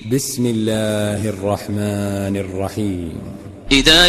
بسم الله الرحمن الرحيم. إذا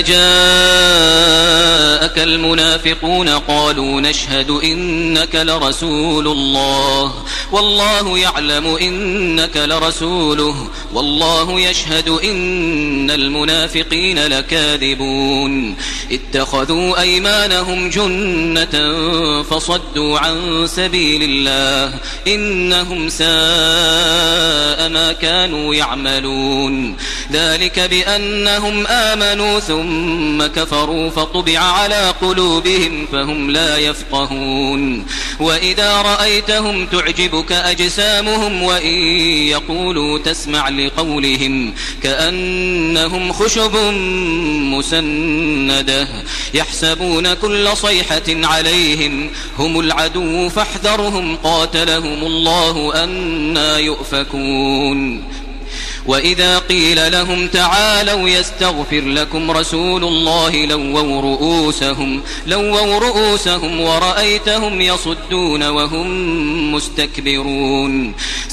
جاءك المنافقون قالوا نشهد إنك لرسول الله والله يعلم إنك لرسوله والله يشهد إن المنافقين لكاذبون اتخذوا أيمانهم جنة فصدوا عن سبيل الله إنهم ساء ما كانوا يعملون ذلك بأنهم آمنوا ثم كفروا فطبع على قلوبهم فهم لا يفقهون وإذا رأيتهم تعجبك أجسامهم وإن يقولوا تسمع لقولهم كأنهم خشب مسندة يحسبون كل صيحة عليهم هم العدو فاحذرهم قاتلهم الله أنى يؤفكون وإذا قيل لهم تعالوا يستغفر لكم رسول الله لووا رؤوسهم ورأيتهم يصدون وهم مستكبرون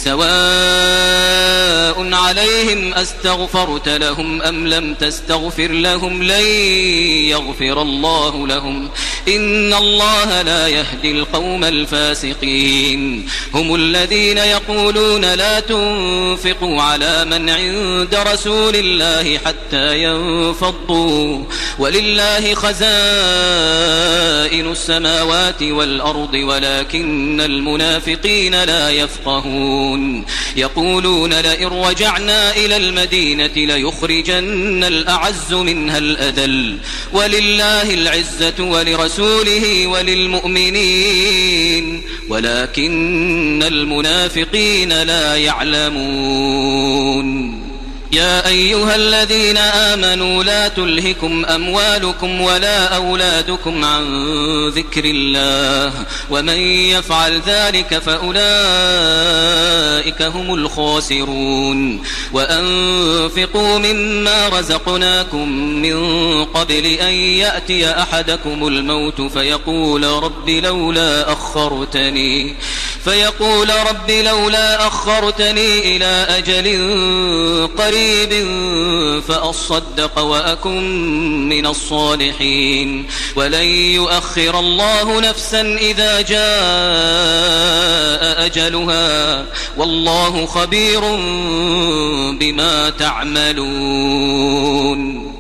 سواء عليهم أستغفرت لهم أم لم تستغفر لهم لن يغفر الله لهم إن الله لا يهدي القوم الفاسقين هم الذين يقولون لا تنفقوا على من عند رسول الله حتى ينفضوا ولله خزائن السماوات والأرض ولكن المنافقين لا يفقهون يقولون لئن رجعنا إلى المدينة ليخرجن الأعز منها الأذل ولله العزة ولرسوله وللمؤمنين ولكن المنافقين لا يعلمون يا أيها الذين آمنوا لا تلهكم أموالكم ولا أولادكم عن ذكر الله ومن يفعل ذلك فأولئك هم الخاسرون وأنفقوا مما رزقناكم من قبل أن يأتي أحدكم الموت فيقول رب لولا أخرتني إلى أجل قريب فأصدق وأكن من الصالحين ولن يؤخر الله نفسا إذا جاء أجلها والله خبير بما تعملون.